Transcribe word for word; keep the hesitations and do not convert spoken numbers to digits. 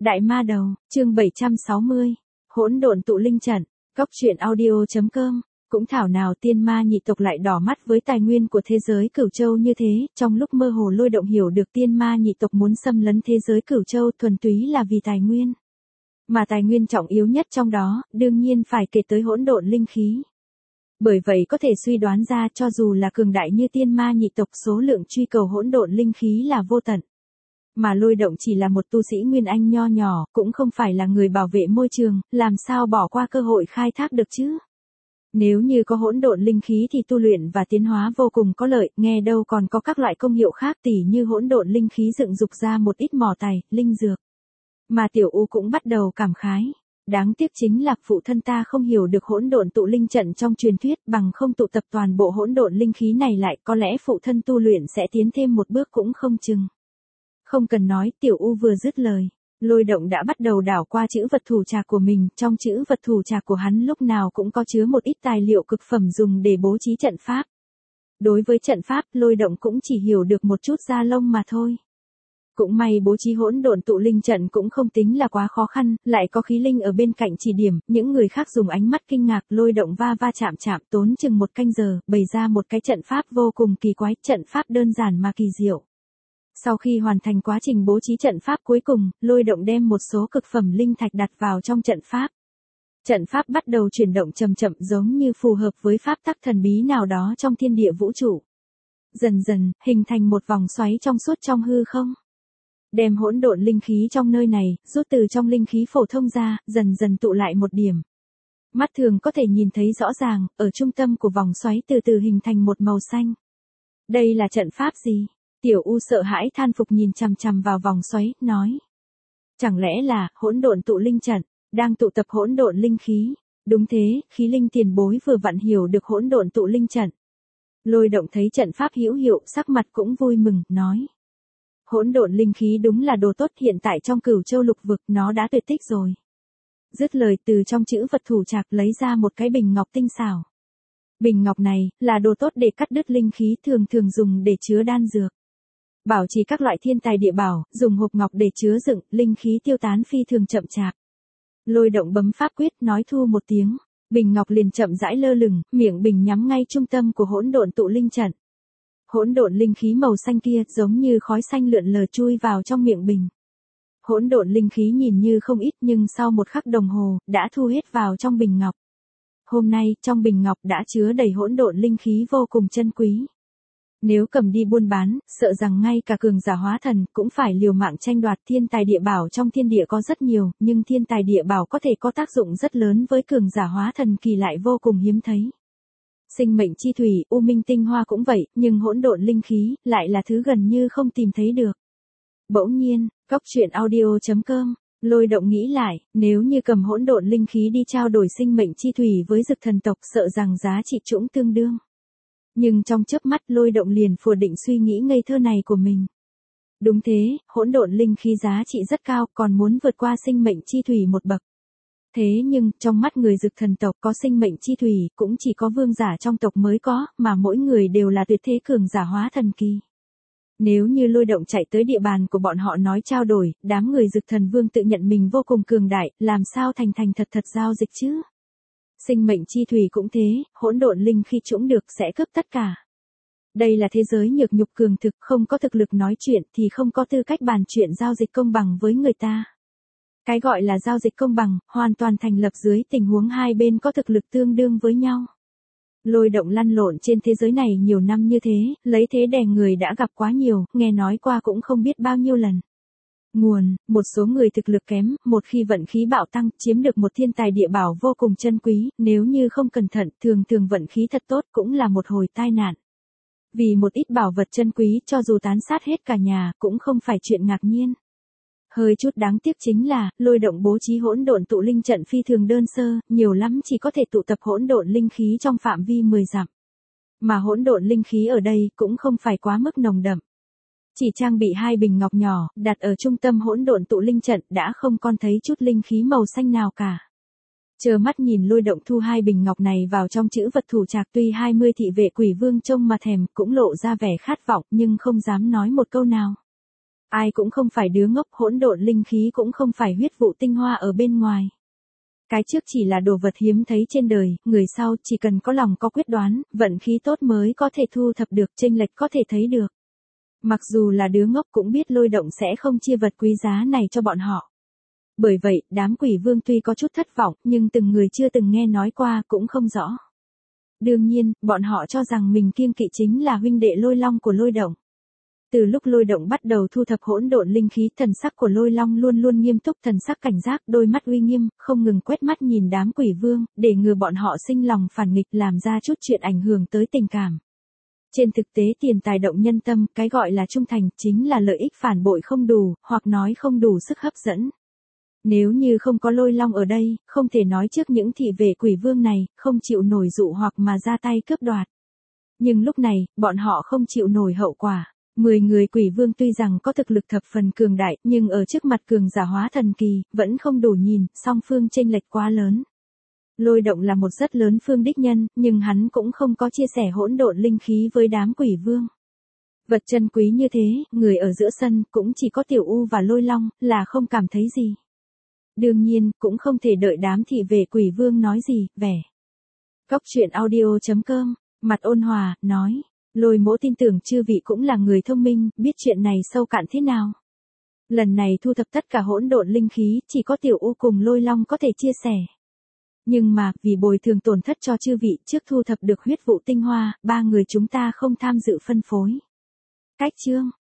Đại ma đầu, chương bảy trăm sáu mươi, hỗn độn tụ linh trận, góc truyện audio.com, cũng thảo nào tiên ma nhị tộc lại đỏ mắt với tài nguyên của thế giới Cửu Châu như thế, trong lúc mơ hồ Lôi Động hiểu được tiên ma nhị tộc muốn xâm lấn thế giới Cửu Châu thuần túy là vì tài nguyên. Mà tài nguyên trọng yếu nhất trong đó, đương nhiên phải kể tới hỗn độn linh khí. Bởi vậy có thể suy đoán ra cho dù là cường đại như tiên ma nhị tộc số lượng truy cầu hỗn độn linh khí là vô tận. Mà Lôi Động chỉ là một tu sĩ Nguyên Anh nho nhỏ, cũng không phải là người bảo vệ môi trường, làm sao bỏ qua cơ hội khai thác được chứ? Nếu như có hỗn độn linh khí thì tu luyện và tiến hóa vô cùng có lợi, nghe đâu còn có các loại công hiệu khác tỉ như hỗn độn linh khí dựng dục ra một ít mỏ tài, linh dược. Mà Tiểu U cũng bắt đầu cảm khái. Đáng tiếc chính là phụ thân ta không hiểu được hỗn độn tụ linh trận trong truyền thuyết, bằng không tụ tập toàn bộ hỗn độn linh khí này lại, có lẽ phụ thân tu luyện sẽ tiến thêm một bước cũng không chừng. Không cần nói, Tiểu U vừa dứt lời, Lôi Động đã bắt đầu đảo qua chữ vật thủ trạc của mình, trong chữ vật thủ trạc của hắn lúc nào cũng có chứa một ít tài liệu cực phẩm dùng để bố trí trận pháp. Đối với trận pháp, Lôi Động cũng chỉ hiểu được một chút da lông mà thôi. Cũng may bố trí hỗn độn tụ linh trận cũng không tính là quá khó khăn, lại có khí linh ở bên cạnh chỉ điểm, những người khác dùng ánh mắt kinh ngạc, Lôi Động va va chạm chạm tốn chừng một canh giờ, bày ra một cái trận pháp vô cùng kỳ quái, trận pháp đơn giản mà kỳ diệu. Sau khi hoàn thành quá trình bố trí trận pháp cuối cùng, Lôi Động đem một số cực phẩm linh thạch đặt vào trong trận pháp. Trận pháp bắt đầu chuyển động chậm chậm giống như phù hợp với pháp tắc thần bí nào đó trong thiên địa vũ trụ. Dần dần, hình thành một vòng xoáy trong suốt trong hư không. Đem hỗn độn linh khí trong nơi này, rút từ trong linh khí phổ thông ra, dần dần tụ lại một điểm. Mắt thường có thể nhìn thấy rõ ràng, ở trung tâm của vòng xoáy từ từ hình thành một màu xanh. Đây là trận pháp gì? Tiểu U sợ hãi than phục nhìn chằm chằm vào vòng xoáy, nói. Chẳng lẽ là, hỗn độn tụ linh trận, đang tụ tập hỗn độn linh khí? Đúng thế, khí linh tiền bối vừa vặn hiểu được hỗn độn tụ linh trận. Lôi Động thấy trận pháp hữu hiệu, sắc mặt cũng vui mừng, nói. Hỗn độn linh khí đúng là đồ tốt, hiện tại trong Cửu Châu lục vực nó đã tuyệt tích rồi. Dứt lời, từ trong chữ vật thủ trạc lấy ra một cái bình ngọc tinh xảo. Bình ngọc này, là đồ tốt để cắt đứt linh khí, thường thường dùng để chứa đan dược. Bảo trì các loại thiên tài địa bảo, dùng hộp ngọc để chứa đựng, linh khí tiêu tán phi thường chậm chạp. Lôi Động bấm pháp quyết, nói thu một tiếng, bình ngọc liền chậm rãi lơ lửng, miệng bình nhắm ngay trung tâm của hỗn độn tụ linh trận. Hỗn độn linh khí màu xanh kia giống như khói xanh lượn lờ chui vào trong miệng bình. Hỗn độn linh khí nhìn như không ít nhưng sau một khắc đồng hồ, đã thu hết vào trong bình ngọc. Hôm nay, trong bình ngọc đã chứa đầy hỗn độn linh khí vô cùng chân quý. Nếu cầm đi buôn bán, sợ rằng ngay cả cường giả hóa thần cũng phải liều mạng tranh đoạt. Thiên tài địa bảo trong thiên địa có rất nhiều, nhưng thiên tài địa bảo có thể có tác dụng rất lớn với cường giả hóa thần kỳ lại vô cùng hiếm thấy. Sinh mệnh chi thủy, u minh tinh hoa cũng vậy, nhưng hỗn độn linh khí lại là thứ gần như không tìm thấy được. Bỗng nhiên, góc truyện audio.com, Lôi Động nghĩ lại, nếu như cầm hỗn độn linh khí đi trao đổi sinh mệnh chi thủy với dực thần tộc, sợ rằng giá trị cũng tương đương. Nhưng trong chớp mắt, Lôi Động liền phủ định suy nghĩ ngây thơ này của mình. Đúng thế, hỗn độn linh khí giá trị rất cao, còn muốn vượt qua sinh mệnh chi thủy một bậc. Thế nhưng, trong mắt người dực thần tộc có sinh mệnh chi thủy, cũng chỉ có vương giả trong tộc mới có, mà mỗi người đều là tuyệt thế cường giả hóa thần kỳ. Nếu như Lôi Động chạy tới địa bàn của bọn họ nói trao đổi, đám người dực thần vương tự nhận mình vô cùng cường đại, làm sao thành thành thật thật giao dịch chứ? Sinh mệnh chi thủy cũng thế, hỗn độn linh khi trũng được sẽ cướp tất cả. Đây là thế giới nhược nhục cường thực, không có thực lực nói chuyện thì không có tư cách bàn chuyện giao dịch công bằng với người ta. Cái gọi là giao dịch công bằng, hoàn toàn thành lập dưới tình huống hai bên có thực lực tương đương với nhau. Lôi Động lăn lộn trên thế giới này nhiều năm như thế, lấy thế đè người đã gặp quá nhiều, nghe nói qua cũng không biết bao nhiêu lần. Nguồn, một số người thực lực kém, một khi vận khí bạo tăng, chiếm được một thiên tài địa bảo vô cùng chân quý, nếu như không cẩn thận, thường thường vận khí thật tốt cũng là một hồi tai nạn. Vì một ít bảo vật chân quý cho dù tán sát hết cả nhà, cũng không phải chuyện ngạc nhiên. Hơi chút đáng tiếc chính là, Lôi Động bố trí hỗn độn tụ linh trận phi thường đơn sơ, nhiều lắm chỉ có thể tụ tập hỗn độn linh khí trong phạm vi mười dặm. Mà hỗn độn linh khí ở đây cũng không phải quá mức nồng đậm. Chỉ trang bị hai bình ngọc nhỏ, đặt ở trung tâm hỗn độn tụ linh trận đã không còn thấy chút linh khí màu xanh nào cả. Chờ mắt nhìn Lôi Động thu hai bình ngọc này vào trong chữ vật thủ trạc, tuy hai mươi thị vệ quỷ vương trông mà thèm, cũng lộ ra vẻ khát vọng nhưng không dám nói một câu nào. Ai cũng không phải đứa ngốc, hỗn độn linh khí cũng không phải huyết vụ tinh hoa ở bên ngoài. Cái trước chỉ là đồ vật hiếm thấy trên đời, người sau chỉ cần có lòng có quyết đoán, vận khí tốt mới có thể thu thập được, chênh lệch có thể thấy được. Mặc dù là đứa ngốc cũng biết Lôi Động sẽ không chia vật quý giá này cho bọn họ. Bởi vậy, đám quỷ vương tuy có chút thất vọng, nhưng từng người chưa từng nghe nói qua cũng không rõ. Đương nhiên, bọn họ cho rằng mình kiêng kỵ chính là huynh đệ Lôi Long của Lôi Động. Từ lúc Lôi Động bắt đầu thu thập hỗn độn linh khí, thần sắc của Lôi Long luôn luôn nghiêm túc, thần sắc cảnh giác, đôi mắt uy nghiêm, không ngừng quét mắt nhìn đám quỷ vương, để ngừa bọn họ sinh lòng phản nghịch làm ra chút chuyện ảnh hưởng tới tình cảm. Trên thực tế tiền tài động nhân tâm, cái gọi là trung thành, chính là lợi ích phản bội không đủ, hoặc nói không đủ sức hấp dẫn. Nếu như không có Lôi Long ở đây, không thể nói trước những thị vệ quỷ vương này, không chịu nổi dụ hoặc mà ra tay cướp đoạt. Nhưng lúc này, bọn họ không chịu nổi hậu quả. Mười người quỷ vương tuy rằng có thực lực thập phần cường đại, nhưng ở trước mặt cường giả hóa thần kỳ, vẫn không đủ nhìn, song phương chênh lệch quá lớn. Lôi Động là một rất lớn phương đích nhân, nhưng hắn cũng không có chia sẻ hỗn độn linh khí với đám quỷ vương. Vật chân quý như thế, người ở giữa sân, cũng chỉ có Tiểu U và Lôi Long, là không cảm thấy gì. Đương nhiên, cũng không thể đợi đám thị vệ quỷ vương nói gì, vẻ. Cóc truyện audio chấm com, mặt ôn hòa, nói. Lôi Mỗ tin tưởng chư vị cũng là người thông minh, biết chuyện này sâu cạn thế nào. Lần này thu thập tất cả hỗn độn linh khí, chỉ có Tiểu U cùng Lôi Long có thể chia sẻ. Nhưng mà, vì bồi thường tổn thất cho chư vị, trước thu thập được huyết vụ tinh hoa, ba người chúng ta không tham dự phân phối. Cách chương